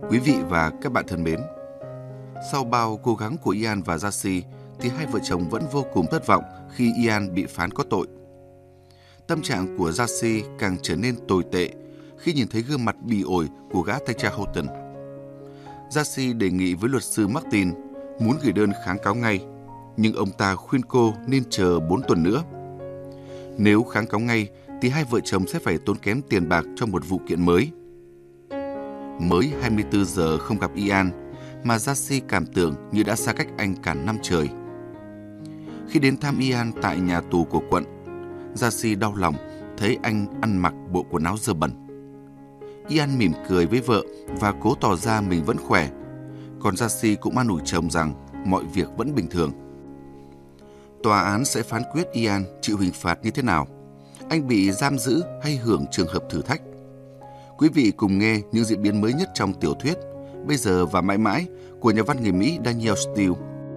Quý vị và các bạn thân mến, sau bao cố gắng của Ian và Jassy thì hai vợ chồng vẫn vô cùng thất vọng khi Ian bị phán có tội. Tâm trạng của Jassy càng trở nên tồi tệ khi nhìn thấy gương mặt bỉ ổi của gã thanh tra Houghton. Jassy đề nghị với luật sư Martin muốn gửi đơn kháng cáo ngay, nhưng ông ta khuyên cô nên chờ 4 tuần nữa. Nếu kháng cáo ngay thì hai vợ chồng sẽ phải tốn kém tiền bạc cho một vụ kiện mới. Mới 24 giờ không gặp Ian mà Jassy cảm tưởng như đã xa cách anh cả năm trời. Khi đến thăm Ian tại nhà tù của quận, Jassy đau lòng thấy anh ăn mặc bộ quần áo dơ bẩn. Ian mỉm cười với vợ và cố tỏ ra mình vẫn khỏe, còn Jassy cũng an ủi chồng rằng mọi việc vẫn bình thường. Tòa án sẽ phán quyết Ian chịu hình phạt như thế nào, anh bị giam giữ hay hưởng trường hợp thử thách. Quý vị cùng nghe những diễn biến mới nhất trong tiểu thuyết Bây giờ và mãi mãi của nhà văn người Mỹ Danielle Steel.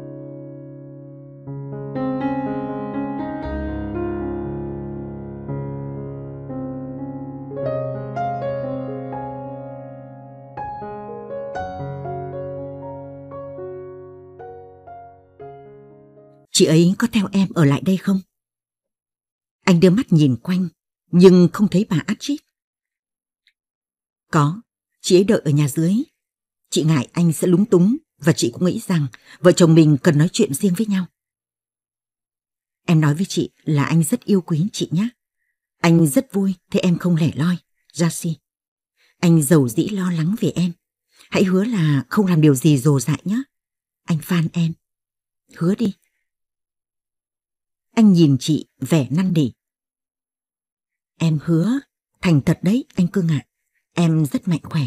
Chị ấy có theo em ở lại đây không? Anh đưa mắt nhìn quanh, nhưng không thấy bà Archit. Có, chị ấy đợi ở nhà dưới. Chị ngại anh sẽ lúng túng và chị cũng nghĩ rằng vợ chồng mình cần nói chuyện riêng với nhau. Em nói với chị là anh rất yêu quý chị nhé. Anh rất vui thấy em không lẻ loi, Jassy. Anh dầu dĩ lo lắng về em. Hãy hứa là không làm điều gì rồ dại nhé. Anh van em. Hứa đi. Anh nhìn chị vẻ năn nỉ. Em hứa, thành thật đấy anh Cưng ạ. Em rất mạnh khỏe.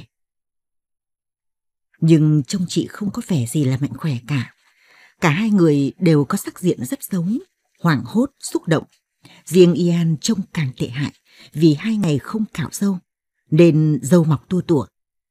Nhưng trông chị không có vẻ gì là mạnh khỏe cả. Cả hai người đều có sắc diện rất giống, hoảng hốt, xúc động. Riêng Ian trông càng tệ hại vì 2 ngày không cạo râu, nên râu mọc tua tủa.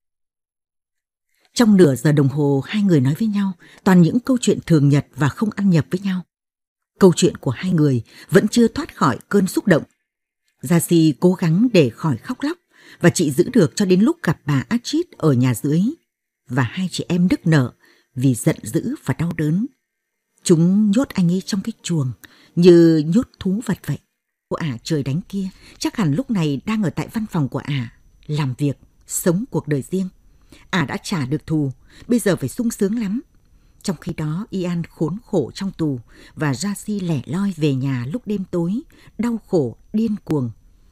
Trong nửa giờ đồng hồ hai người nói với nhau toàn những câu chuyện thường nhật và không ăn nhập với nhau. Câu chuyện của hai người vẫn chưa thoát khỏi cơn xúc động. Jassy cố gắng để khỏi khóc lóc và chị giữ được cho đến lúc gặp bà Archit ở nhà dưới. Và hai chị em nức nở vì giận dữ và đau đớn. Chúng nhốt anh ấy trong cái chuồng như nhốt thú vật vậy. Cô ả trời đánh kia chắc hẳn lúc này đang ở tại văn phòng của ả, làm việc, sống cuộc đời riêng. Ả đã trả được thù, bây giờ phải sung sướng lắm. Trong khi đó Ian khốn khổ trong tù và Jassy lẻ loi về nhà lúc đêm tối, đau khổ, điên cuồng.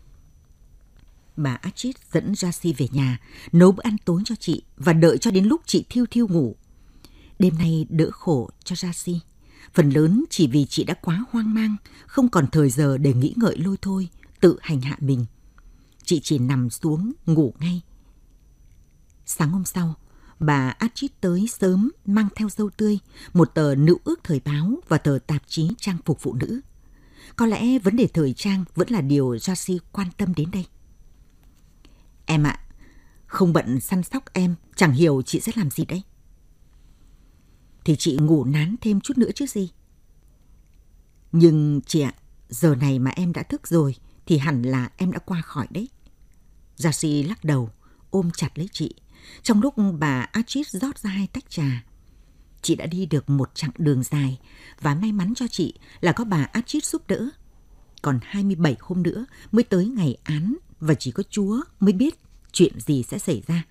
Bà Archit dẫn Jassy về nhà, nấu bữa ăn tối cho chị và đợi cho đến lúc chị thiêu thiêu ngủ. Đêm nay đỡ khổ cho Jassy, phần lớn chỉ vì chị đã quá hoang mang, không còn thời giờ để nghĩ ngợi lôi thôi, tự hành hạ mình. Chị chỉ nằm xuống ngủ ngay. Sáng hôm sau, bà Archit tới sớm mang theo dâu tươi, một tờ nữ ước thời báo và tờ tạp chí trang phục phụ nữ. Có lẽ vấn đề thời trang vẫn là điều Jassy quan tâm đến đây. Em ạ, không bận săn sóc em, chẳng hiểu chị sẽ làm gì đấy. Thì chị ngủ nán thêm chút nữa chứ gì. Nhưng chị ạ, giờ này mà em đã thức rồi thì hẳn là em đã qua khỏi đấy. Jassy lắc đầu, ôm chặt lấy chị. Trong lúc bà Archit rót ra 2 tách trà. Chị đã đi được một chặng đường dài và may mắn cho chị là có bà Archit giúp đỡ. Còn 27 hôm nữa mới tới ngày án và chỉ có Chúa mới biết chuyện gì sẽ xảy ra.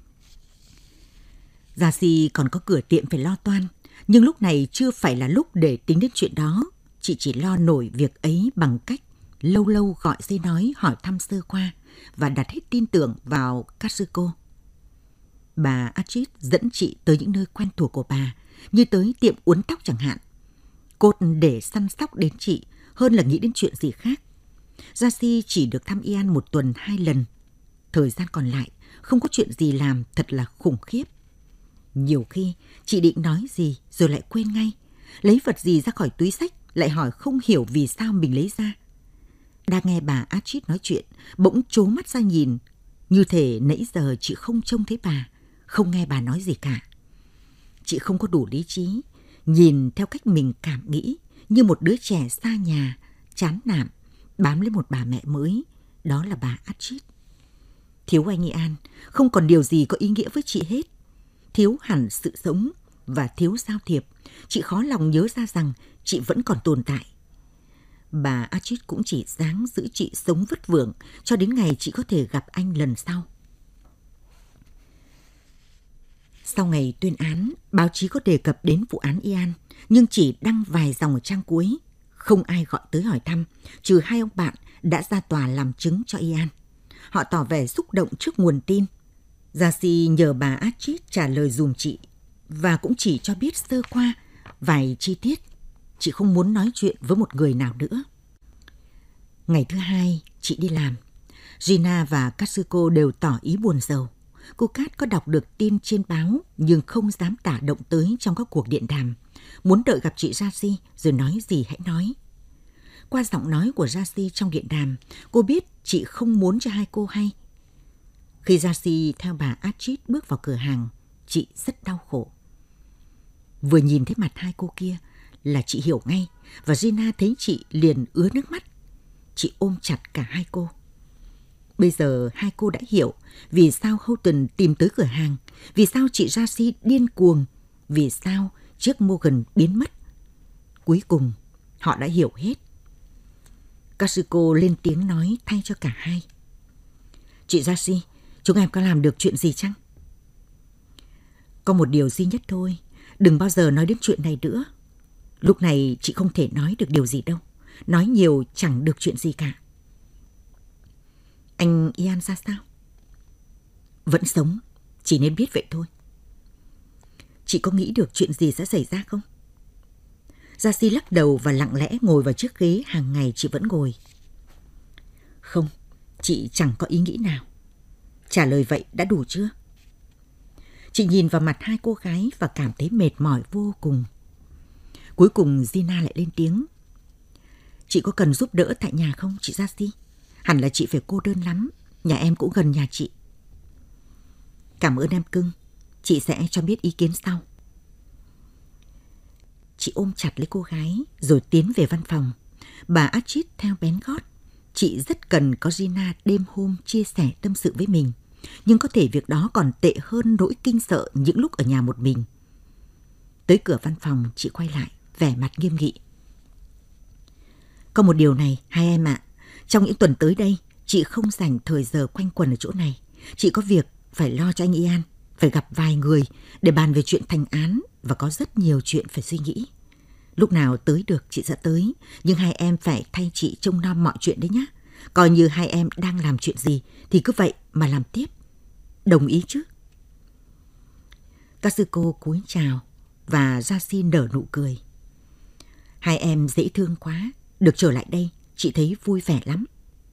Jassy còn có cửa tiệm phải lo toan, nhưng lúc này chưa phải là lúc để tính đến chuyện đó. Chị chỉ lo nổi việc ấy bằng cách lâu lâu gọi dây nói hỏi thăm sơ qua và đặt hết tin tưởng vào Katsuko. Bà Archit dẫn chị tới những nơi quen thuộc của bà, như tới tiệm uốn tóc chẳng hạn. Cốt để săn sóc đến chị hơn là nghĩ đến chuyện gì khác. Jassy chỉ được thăm Ian 1 tuần 2 lần. Thời gian còn lại không có chuyện gì làm, thật là khủng khiếp. Nhiều khi chị định nói gì rồi lại quên ngay. Lấy vật gì ra khỏi túi xách lại hỏi không hiểu vì sao mình lấy ra. Đang nghe bà Archit nói chuyện, bỗng trố mắt ra nhìn, như thể nãy giờ chị không trông thấy bà, không nghe bà nói gì cả. Chị không có đủ lý trí, nhìn theo cách mình cảm nghĩ, như một đứa trẻ xa nhà, chán nản, bám lấy một bà mẹ mới, đó là bà Archit. Thiếu anh Ian, không còn điều gì có ý nghĩa với chị hết. thiếu hẳn sự sống và thiếu giao thiệp, chị khó lòng nhớ ra rằng chị vẫn còn tồn tại. Bà Astrid cũng chỉ dáng giữ chị sống vất vưởng cho đến ngày chị có thể gặp anh lần sau. Sau ngày tuyên án, báo chí có đề cập đến vụ án Ian, nhưng chỉ đăng vài dòng ở trang cuối. Không ai gọi tới hỏi thăm, trừ hai ông bạn đã ra tòa làm chứng cho Ian. Họ tỏ vẻ xúc động trước nguồn tin. Jassy nhờ bà Astrid trả lời dùm chị và cũng chỉ cho biết sơ qua vài chi tiết. Chị không muốn nói chuyện với một người nào nữa. Ngày thứ hai, chị đi làm. Gina và Katsuko đều tỏ ý buồn rầu. Cô Kat có đọc được tin trên báo nhưng không dám tả động tới trong các cuộc điện đàm. Muốn đợi gặp chị Jassy rồi nói gì hãy nói. Qua giọng nói của Jassy trong điện đàm, cô biết chị không muốn cho hai cô hay. Khi Jassy theo bà Astrid bước vào cửa hàng, chị rất đau khổ. Vừa nhìn thấy mặt hai cô kia là chị hiểu ngay, và Gina thấy chị liền ứa nước mắt. Chị ôm chặt cả hai cô. Bây giờ hai cô đã hiểu vì sao Houghton tìm tới cửa hàng, vì sao chị Jassy điên cuồng, vì sao chiếc Morgan biến mất. Cuối cùng, họ đã hiểu hết. Katsuko lên tiếng nói thay cho cả hai. Chị Jassy, chúng em có làm được chuyện gì chăng? Có một điều duy nhất thôi, đừng bao giờ nói đến chuyện này nữa. Lúc này chị không thể nói được điều gì đâu. Nói nhiều chẳng được chuyện gì cả. Anh Ian ra sao? Vẫn sống, chỉ nên biết vậy thôi. Chị có nghĩ được chuyện gì sẽ xảy ra không? Jassy lắc đầu và lặng lẽ ngồi vào chiếc ghế hàng ngày chị vẫn ngồi. Không, chị chẳng có ý nghĩ nào. Trả lời vậy đã đủ chưa? Chị nhìn vào mặt hai cô gái và cảm thấy mệt mỏi vô cùng. Cuối cùng Gina lại lên tiếng. Chị có cần giúp đỡ tại nhà không, chị Jassy? Hẳn là chị phải cô đơn lắm. Nhà em cũng gần nhà chị. Cảm ơn em cưng. Chị sẽ cho biết ý kiến sau. Chị ôm chặt lấy cô gái rồi tiến về văn phòng. Bà Astrid theo bén gót. Chị rất cần có Gina đêm hôm chia sẻ tâm sự với mình. Nhưng có thể việc đó còn tệ hơn nỗi kinh sợ những lúc ở nhà một mình. Tới cửa văn phòng, chị quay lại, vẻ mặt nghiêm nghị. Có một điều này, hai em ạ. Trong những tuần tới đây, chị không dành thời giờ quanh quẩn ở chỗ này. Chị có việc phải lo cho anh Ian, phải gặp vài người để bàn về chuyện thành án và có rất nhiều chuyện phải suy nghĩ. Lúc nào tới được chị sẽ tới, nhưng hai em phải thay chị trông nom mọi chuyện đấy nhé. Coi như hai em đang làm chuyện gì thì cứ vậy mà làm tiếp. Đồng ý chứ? Katsuko cúi chào và Jassy nở nụ cười. Hai em dễ thương quá, được trở lại đây, chị thấy vui vẻ lắm.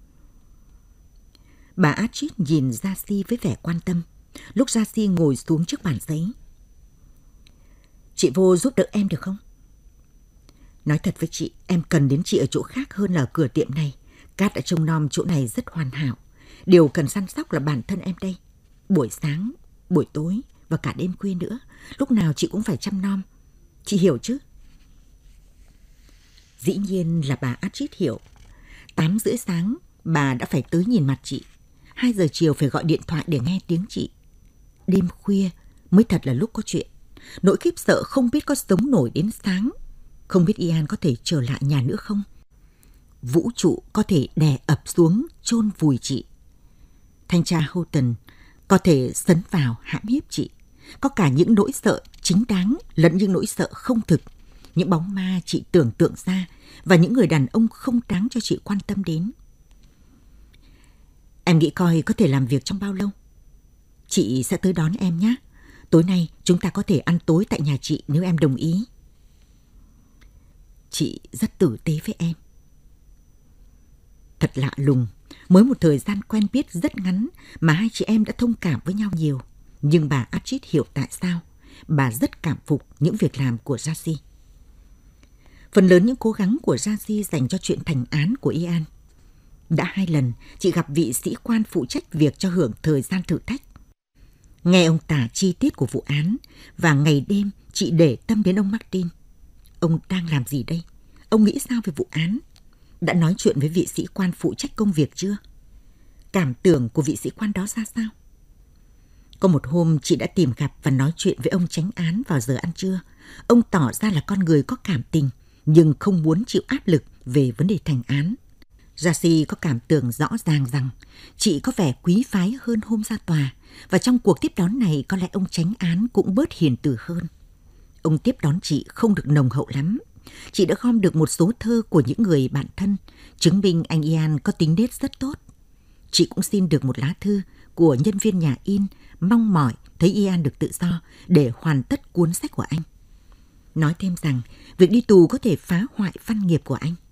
Bà Astrid nhìn Jassy với vẻ quan tâm. Lúc Jassy ngồi xuống trước bàn giấy. Chị vô giúp đỡ em được không? Nói thật với chị, em cần đến chị ở chỗ khác hơn là ở cửa tiệm này. Kat đã trông nom chỗ này rất hoàn hảo. Điều cần săn sóc là bản thân em đây. Buổi sáng, buổi tối và cả đêm khuya nữa. Lúc nào chị cũng phải chăm nom. Chị hiểu chứ? Dĩ nhiên là bà Astrid hiểu. 8:30 sáng, bà đã phải tới nhìn mặt chị. 2 giờ chiều phải gọi điện thoại để nghe tiếng chị. Đêm khuya mới thật là lúc có chuyện. Nỗi khiếp sợ không biết có sống nổi đến sáng. Không biết Ian có thể trở lại nhà nữa không? Vũ trụ có thể đè ập xuống chôn vùi chị. Thanh tra Houghton có thể sấn vào hãm hiếp chị. Có cả những nỗi sợ chính đáng lẫn những nỗi sợ không thực. Những bóng ma chị tưởng tượng ra và những người đàn ông không đáng cho chị quan tâm đến. Em nghĩ coi có thể làm việc trong bao lâu? Chị sẽ tới đón em nhé. Tối nay chúng ta có thể ăn tối tại nhà chị nếu em đồng ý. Chị rất tử tế với em. Thật lạ lùng, mới một thời gian quen biết rất ngắn mà hai chị em đã thông cảm với nhau nhiều. Nhưng bà Astrid hiểu tại sao. Bà rất cảm phục những việc làm của Jassy. Phần lớn những cố gắng của Jassy dành cho chuyện thành án của Ian. Đã 2 lần chị gặp vị sĩ quan phụ trách việc cho hưởng thời gian thử thách. Nghe ông tả chi tiết của vụ án và ngày đêm chị để tâm đến ông Martin. Ông đang làm gì đây? Ông nghĩ sao về vụ án? Đã nói chuyện với vị sĩ quan phụ trách công việc chưa? Cảm tưởng của vị sĩ quan đó ra sao? Có một hôm chị đã tìm gặp và nói chuyện với ông chánh án vào giờ ăn trưa. Ông tỏ ra là con người có cảm tình, nhưng không muốn chịu áp lực về vấn đề thành án. Jassy có cảm tưởng rõ ràng rằng chị có vẻ quý phái hơn hôm ra tòa, và trong cuộc tiếp đón này có lẽ ông chánh án cũng bớt hiền từ hơn. Ông tiếp đón chị không được nồng hậu lắm. Chị đã gom được một số thơ của những người bạn thân, chứng minh anh Ian có tính nết rất tốt. Chị cũng xin được một lá thư của nhân viên nhà in, mong mỏi thấy Ian được tự do để hoàn tất cuốn sách của anh. Nói thêm rằng việc đi tù có thể phá hoại văn nghiệp của anh.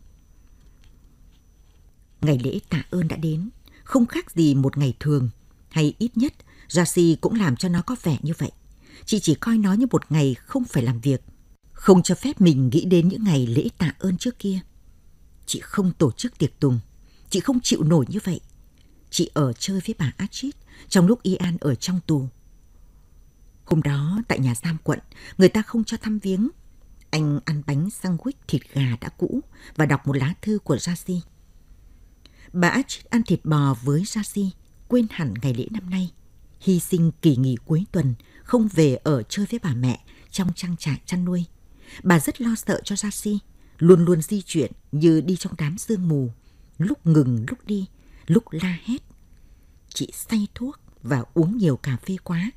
Ngày lễ tạ ơn đã đến, không khác gì một ngày thường, hay ít nhất Jassy cũng làm cho nó có vẻ như vậy. Chị chỉ coi nó như một ngày không phải làm việc, không cho phép mình nghĩ đến những ngày lễ tạ ơn trước kia. Chị không tổ chức tiệc tùng, chị không chịu nổi như vậy. Chị ở chơi với bà Archie trong lúc Ian ở trong tù. Hôm đó tại nhà giam quận, người ta không cho thăm viếng. Anh ăn bánh sandwich thịt gà đã cũ và đọc một lá thư của Jassy. Bà Archie ăn thịt bò với Jassy, quên hẳn ngày lễ năm nay, hy sinh kỳ nghỉ cuối tuần, không về ở chơi với bà mẹ trong trang trại chăn nuôi. Bà rất lo sợ cho Jassy, luôn luôn di chuyển như đi trong đám sương mù, lúc ngừng lúc đi, lúc la hét. Chị say thuốc và uống nhiều cà phê quá.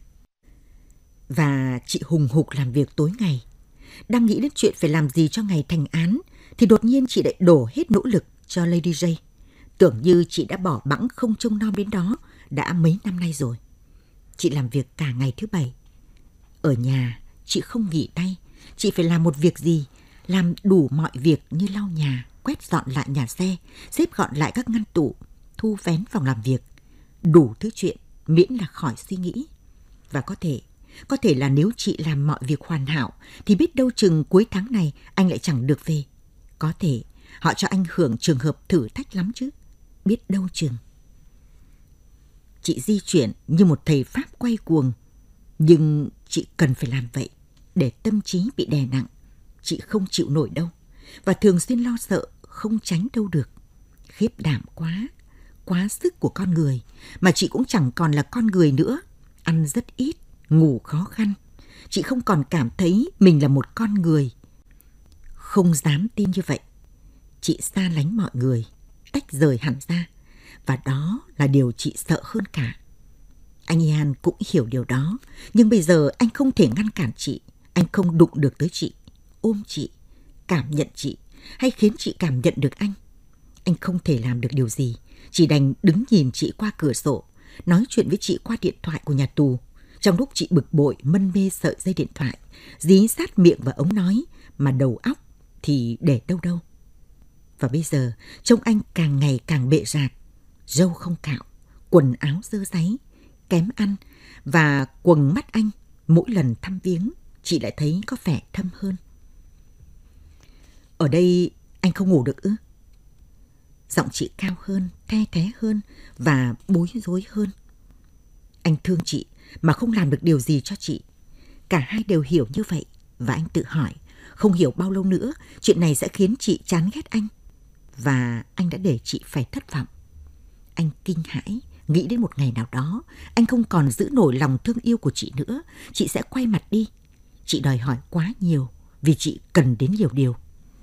Và chị hùng hục làm việc tối ngày. Đang nghĩ đến chuyện phải làm gì cho ngày thành án, thì đột nhiên chị lại đổ hết nỗ lực cho Lady J. Tưởng như chị đã bỏ bẵng không trông nom đến đó đã mấy năm nay rồi. Chị làm việc cả ngày thứ Bảy. Ở nhà, chị không nghỉ tay. Chị phải làm một việc gì, làm đủ mọi việc như lau nhà, quét dọn lại nhà xe, xếp gọn lại các ngăn tủ, thu vén phòng làm việc. Đủ thứ chuyện, miễn là khỏi suy nghĩ. Và có thể là nếu chị làm mọi việc hoàn hảo, thì biết đâu chừng cuối tháng này anh lại chẳng được về. Có thể họ cho anh hưởng trường hợp thử thách lắm chứ. Biết đâu chừng. Chị di chuyển như một thầy Pháp quay cuồng. Nhưng chị cần phải làm vậy để tâm trí bị đè nặng. Chị không chịu nổi đâu. Và thường xuyên lo sợ không tránh đâu được. Khiếp đảm quá sức của con người. Mà chị cũng chẳng còn là con người nữa. Ăn rất ít, ngủ khó khăn. Chị không còn cảm thấy mình là một con người. Không dám tin như vậy. Chị xa lánh mọi người, tách rời hẳn ra. Và đó là điều chị sợ hơn cả. Anh Ian cũng hiểu điều đó. Nhưng bây giờ anh không thể ngăn cản chị. Anh không đụng được tới chị, ôm chị, cảm nhận chị, hay khiến chị cảm nhận được anh. Anh không thể làm được điều gì. Chỉ đành đứng nhìn chị qua cửa sổ, nói chuyện với chị qua điện thoại của nhà tù. Trong lúc chị bực bội mân mê sợi dây điện thoại, dí sát miệng và ống nói, mà đầu óc thì để đâu. Và bây giờ trông anh càng ngày càng bệ rạc, râu không cạo, quần áo dơ dáy, kém ăn, và quầng mắt anh mỗi lần thăm viếng chị lại thấy có vẻ thâm hơn. Ở đây anh không ngủ được ư? Giọng chị cao hơn, the thé hơn và bối rối hơn. Anh thương chị mà không làm được điều gì cho chị. Cả hai đều hiểu như vậy. Và anh tự hỏi, không hiểu bao lâu nữa chuyện này sẽ khiến chị chán ghét anh. Và anh đã để chị phải thất vọng. Anh kinh hãi, nghĩ đến một ngày nào đó anh không còn giữ nổi lòng thương yêu của chị nữa. Chị sẽ quay mặt đi. Chị đòi hỏi quá nhiều vì chị cần đến nhiều điều.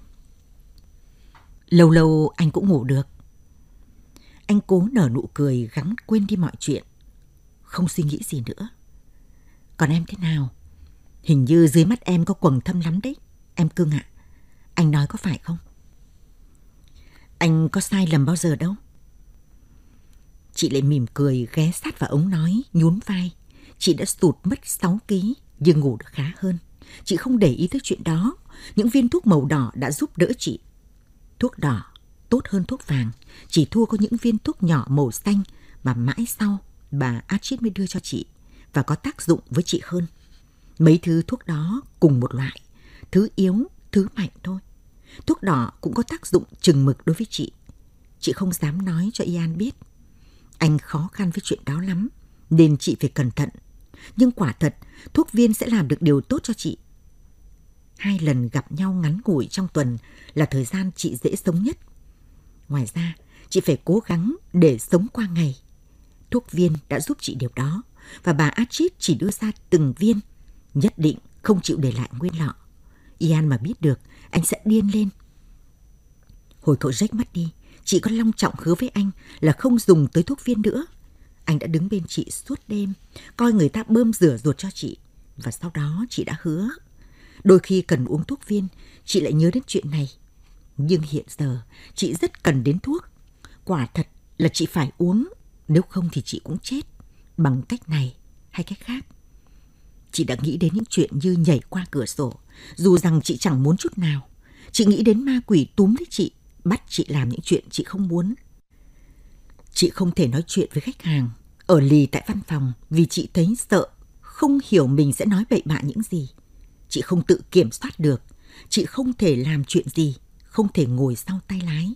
Lâu lâu anh cũng ngủ được. Anh cố nở nụ cười gắng quên đi mọi chuyện, không suy nghĩ gì nữa. Còn em thế nào? Hình như dưới mắt em có quầng thâm lắm đấy, em cưng ạ. Anh nói có phải không? Anh có sai lầm bao giờ đâu. Chị lại mỉm cười ghé sát vào ống nói, nhún vai. Chị đã sụt mất 6 kg nhưng ngủ được khá hơn. Chị không để ý tới chuyện đó. Những viên thuốc màu đỏ đã giúp đỡ chị. Thuốc đỏ tốt hơn thuốc vàng, chỉ thua có những viên thuốc nhỏ màu xanh mà mãi sau bà Archie mới đưa cho chị và có tác dụng với chị hơn. Mấy thứ thuốc đó cùng một loại, thứ yếu, thứ mạnh thôi. Thuốc đỏ cũng có tác dụng chừng mực đối với chị. Chị không dám nói cho Ian biết. Anh khó khăn với chuyện đó lắm, nên chị phải cẩn thận. Nhưng quả thật, thuốc viên sẽ làm được điều tốt cho chị. 2 lần gặp nhau ngắn ngủi trong tuần là thời gian chị dễ sống nhất. Ngoài ra, chị phải cố gắng để sống qua ngày. Thuốc viên đã giúp chị điều đó. và bà Archit chỉ đưa ra từng viên, nhất định không chịu để lại nguyên lọ. Ian mà biết được, anh sẽ điên lên. Hồi cậu Jack mất đi, chị có long trọng hứa với anh là không dùng tới thuốc viên nữa. Anh đã đứng bên chị suốt đêm, coi người ta bơm rửa ruột cho chị. Và sau đó chị đã hứa, đôi khi cần uống thuốc viên, chị lại nhớ đến chuyện này. Nhưng hiện giờ, chị rất cần đến thuốc. Quả thật là chị phải uống, nếu không thì chị cũng chết, bằng cách này hay cách khác. Chị đã nghĩ đến những chuyện như nhảy qua cửa sổ, dù rằng chị chẳng muốn chút nào. Chị nghĩ đến ma quỷ túm lấy chị, bắt chị làm những chuyện chị không muốn. Chị không thể nói chuyện với khách hàng, ở lì tại văn phòng vì chị thấy sợ, không hiểu mình sẽ nói bậy bạ những gì. Chị không tự kiểm soát được, chị không thể làm chuyện gì, không thể ngồi sau tay lái.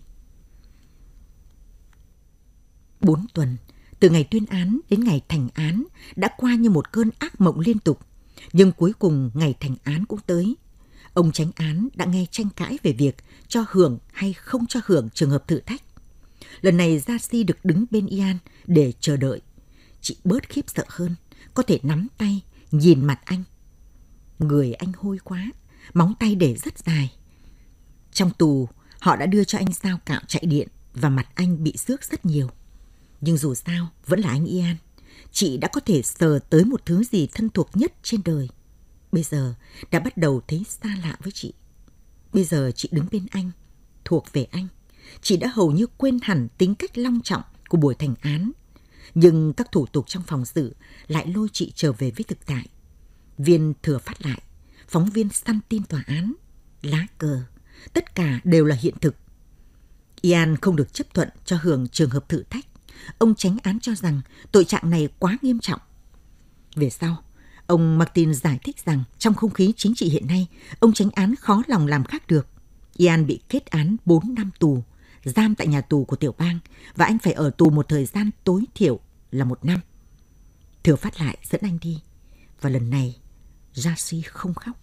4 tuần, từ ngày tuyên án đến ngày thành án đã qua như một cơn ác mộng liên tục. Nhưng cuối cùng ngày thành án cũng tới. Ông chánh án đã nghe tranh cãi về việc cho hưởng hay không cho hưởng trường hợp thử thách. Lần này Jassy được đứng bên Ian để chờ đợi. Chị bớt khiếp sợ hơn, có thể nắm tay, nhìn mặt anh. Người anh hôi quá, móng tay để rất dài. Trong tù, họ đã đưa cho anh dao cạo chạy điện và mặt anh bị xước rất nhiều. Nhưng dù sao, vẫn là anh Ian. Chị đã có thể sờ tới một thứ gì thân thuộc nhất trên đời. Bây giờ đã bắt đầu thấy xa lạ với chị. Bây giờ chị đứng bên anh, thuộc về anh. Chị đã hầu như quên hẳn tính cách long trọng của buổi thành án. Nhưng các thủ tục trong phòng xử lại lôi chị trở về với thực tại. Viên thừa phát lại, phóng viên săn tin tòa án, lá cờ, tất cả đều là hiện thực. Ian không được chấp thuận cho hưởng trường hợp thử thách. Ông chánh án cho rằng tội trạng này quá nghiêm trọng. Về sau, ông Martin giải thích rằng trong không khí chính trị hiện nay, ông chánh án khó lòng làm khác được. Ian bị kết án 4 năm tù, giam tại nhà tù của tiểu bang, và anh phải ở tù một thời gian tối thiểu là 1 năm. Thừa phát lại dẫn anh đi, và lần này Jassy không khóc.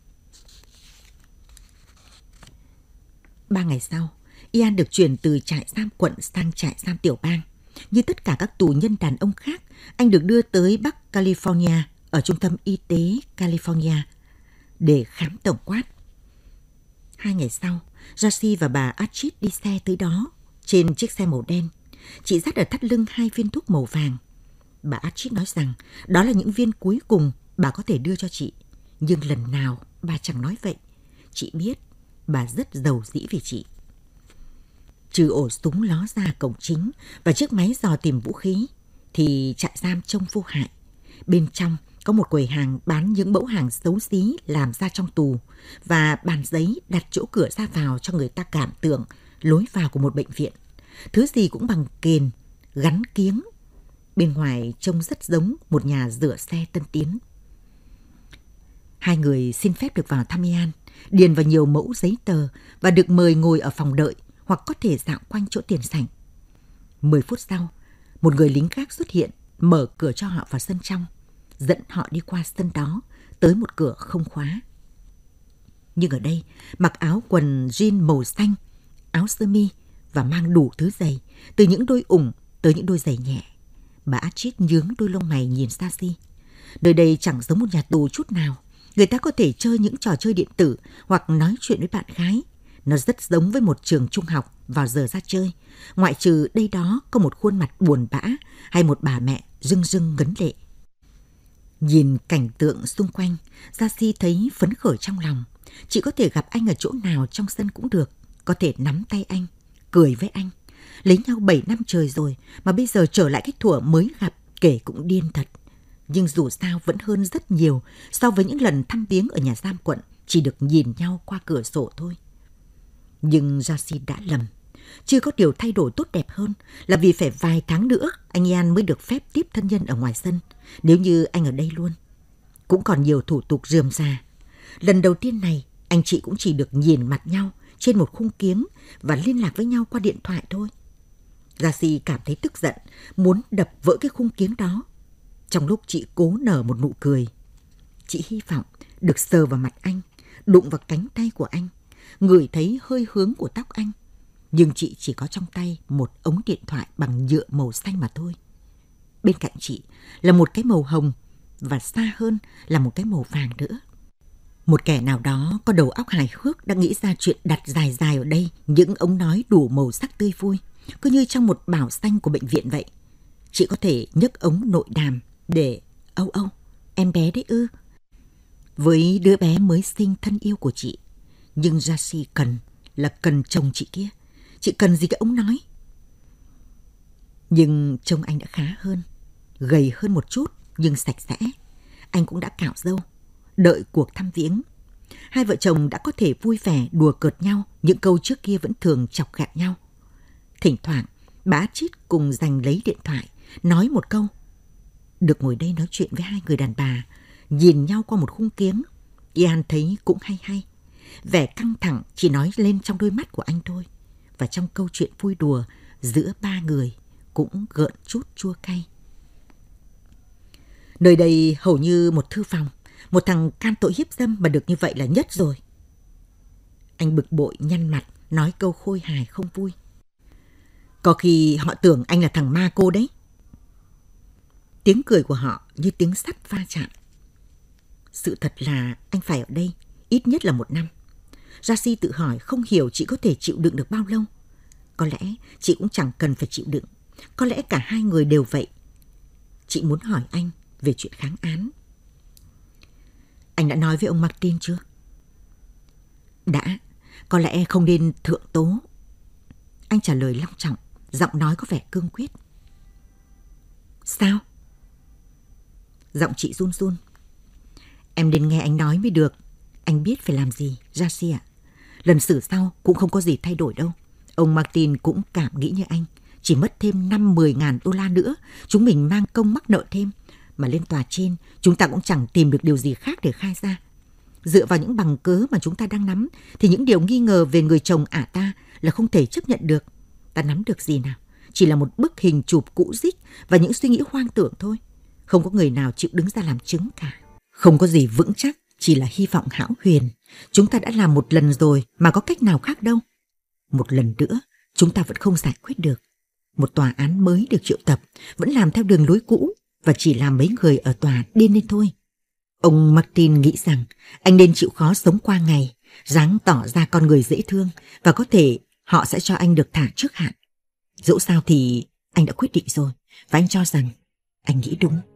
3 ngày sau, Ian được chuyển từ trại giam quận sang trại giam tiểu bang. Như tất cả các tù nhân đàn ông khác, anh được đưa tới Bắc California ở trung tâm y tế California để khám tổng quát. 2 ngày sau, Jassy và bà Archit đi xe tới đó trên chiếc xe màu đen. Chị dắt ở thắt lưng 2 viên thuốc màu vàng. Bà Archit nói rằng đó là những viên cuối cùng bà có thể đưa cho chị. Nhưng lần nào bà chẳng nói vậy. Chị biết bà rất giàu dĩ vì chị. Trừ ổ súng ló ra cổng chính và chiếc máy dò tìm vũ khí, thì trại giam trông vô hại. Bên trong có một quầy hàng bán những mẫu hàng xấu xí làm ra trong tù và bàn giấy đặt chỗ cửa ra vào cho người ta cảm tưởng lối vào của một bệnh viện. Thứ gì cũng bằng kền, gắn kiếng. Bên ngoài trông rất giống một nhà rửa xe tân tiến. 2 người xin phép được vào thăm Ian, điền vào nhiều mẫu giấy tờ và được mời ngồi ở phòng đợi hoặc có thể dạo quanh chỗ tiền sảnh. 10 phút sau, một người lính gác xuất hiện, mở cửa cho họ vào sân trong, dẫn họ đi qua sân đó, tới một cửa không khóa. Nhưng ở đây, mặc áo quần jean màu xanh, áo sơ mi và mang đủ thứ giày, từ những đôi ủng tới những đôi giày nhẹ. Bà Archit nhướng đôi lông mày nhìn Jassy. Nơi đây chẳng giống một nhà tù chút nào. Người ta có thể chơi những trò chơi điện tử hoặc nói chuyện với bạn gái. Nó rất giống với một trường trung học vào giờ ra chơi, ngoại trừ đây đó có một khuôn mặt buồn bã hay một bà mẹ rưng rưng ngấn lệ. Nhìn cảnh tượng xung quanh, Jassy thấy phấn khởi trong lòng. Chị có thể gặp anh ở chỗ nào trong sân cũng được, có thể nắm tay anh, cười với anh. Lấy nhau 7 năm trời rồi mà bây giờ trở lại cái thuở mới gặp, kể cũng điên thật. Nhưng dù sao vẫn hơn rất nhiều so với những lần thăm viếng ở nhà giam quận, chỉ được nhìn nhau qua cửa sổ thôi. Nhưng Jassy đã lầm. Chưa có điều thay đổi tốt đẹp hơn là vì phải vài tháng nữa anh Ian mới được phép tiếp thân nhân ở ngoài sân, nếu như anh ở đây luôn. Cũng còn nhiều thủ tục rườm rà. Lần đầu tiên này, anh chị cũng chỉ được nhìn mặt nhau trên một khung kiếng và liên lạc với nhau qua điện thoại thôi. Jassy cảm thấy tức giận, muốn đập vỡ cái khung kiếng đó. Trong lúc chị cố nở một nụ cười, chị hy vọng được sờ vào mặt anh, đụng vào cánh tay của anh, ngửi thấy hơi hướng của tóc anh. Nhưng chị chỉ có trong tay một ống điện thoại bằng nhựa màu xanh mà thôi. bên cạnh chị là một cái màu hồng và xa hơn là một cái màu vàng nữa. Một kẻ nào đó có đầu óc hài hước đã nghĩ ra chuyện đặt dài dài ở đây những ống nói đủ màu sắc tươi vui, cứ như trong một bảo xanh của bệnh viện vậy. Chị có thể nhấc ống nội đàm để âu, em bé đấy ư, với đứa bé mới sinh thân yêu của chị. Nhưng Jassy cần chồng chị kia. Chị cần gì cái ống nói. Nhưng trông anh đã khá hơn, gầy hơn một chút nhưng sạch sẽ. Anh cũng đã cạo râu, đợi cuộc thăm viếng. Hai vợ chồng đã có thể vui vẻ đùa cợt nhau những câu trước kia vẫn thường chọc ghẹo nhau. Thỉnh thoảng, bà Chít cùng giành lấy điện thoại, nói một câu. Được ngồi đây nói chuyện với hai người đàn bà, nhìn nhau qua một khung kiếng, Ian thấy cũng hay. Vẻ căng thẳng chỉ nói lên trong đôi mắt của anh thôi. Và trong câu chuyện vui đùa giữa ba người cũng gợn chút chua cay. Nơi đây hầu như một thư phòng. Một thằng can tội hiếp dâm mà được như vậy là nhất rồi. Anh bực bội nhăn mặt, nói câu khôi hài không vui. Có khi họ tưởng anh là thằng ma cô đấy. Tiếng cười của họ như tiếng sắt va chạm. Sự thật là anh phải ở đây ít nhất là 1 năm. Jassy tự hỏi không hiểu chị có thể chịu đựng được bao lâu. Có lẽ chị cũng chẳng cần phải chịu đựng. Có lẽ cả hai người đều vậy. Chị muốn hỏi anh về chuyện kháng án. Anh đã nói với ông Martin chưa? Đã, có lẽ không nên thượng tố. Anh trả lời long trọng, giọng nói có vẻ cương quyết. Sao? Giọng chị run run. Em nên nghe anh nói mới được. Anh biết phải làm gì, Jassy ạ. Lần xử sau cũng không có gì thay đổi đâu. Ông Martin cũng cảm nghĩ như anh. Chỉ mất thêm 5-10 ngàn đô la nữa, chúng mình mang công mắc nợ thêm. Mà lên tòa trên, chúng ta cũng chẳng tìm được điều gì khác để khai ra. Dựa vào những bằng cớ mà chúng ta đang nắm, thì những điều nghi ngờ về người chồng ả ta là không thể chấp nhận được. Ta nắm được gì nào? Chỉ là một bức hình chụp cũ rích và những suy nghĩ hoang tưởng thôi. Không có người nào chịu đứng ra làm chứng cả. Không có gì vững chắc, chỉ là hy vọng hão huyền. Chúng ta đã làm một lần rồi mà có cách nào khác đâu. Một lần nữa, chúng ta vẫn không giải quyết được. Một tòa án mới được triệu tập, vẫn làm theo đường lối cũ và chỉ làm mấy người ở tòa điên lên thôi. Ông Martin nghĩ rằng anh nên chịu khó sống qua ngày, ráng tỏ ra con người dễ thương và có thể họ sẽ cho anh được thả trước hạn. Dẫu sao thì anh đã quyết định rồi và anh cho rằng anh nghĩ đúng.